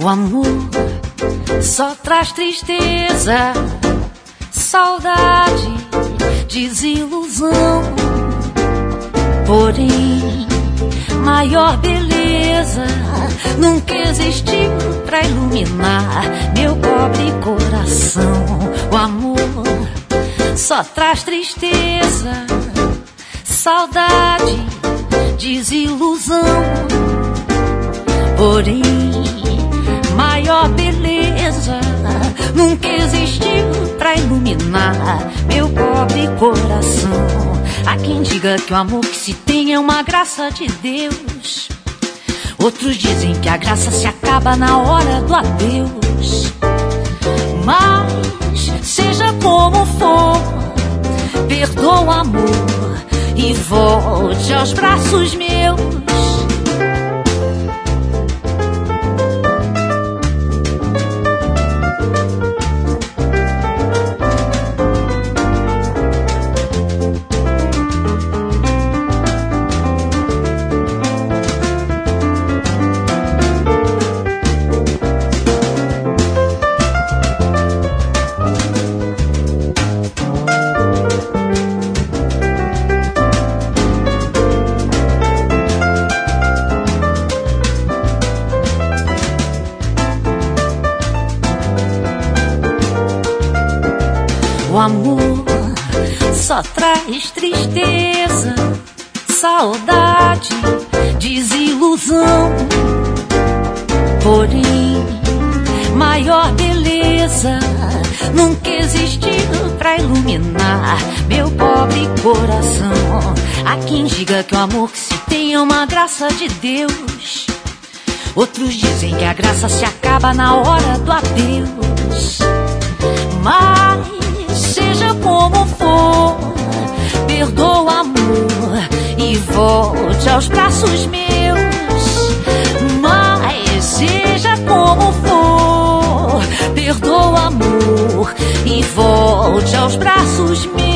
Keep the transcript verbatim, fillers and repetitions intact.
O amor só traz tristeza, saudade, desilusão. Porém, maior beleza nunca existiu pra iluminar meu pobre coração. O amor só traz tristeza, saudade, desilusão. Porém, maior beleza nunca existiu pra iluminar meu pobre coração. Há quem diga que o amor que se tem é uma graça de Deus. Outros dizem que a graça se acaba na hora do adeus. Mas seja como for, perdoa o amor e volte aos braços meus. O amor só traz tristeza, saudade, desilusão. Porém, maior beleza nunca existiu pra iluminar meu pobre coração. Há quem diga que o amor que se tem é uma graça de Deus. Outros dizem que a graça se acaba na hora do adeus. Mas seja como for, perdoa o amor e volte aos braços meus. Mas seja como for, perdoa o amor e volte aos braços meus.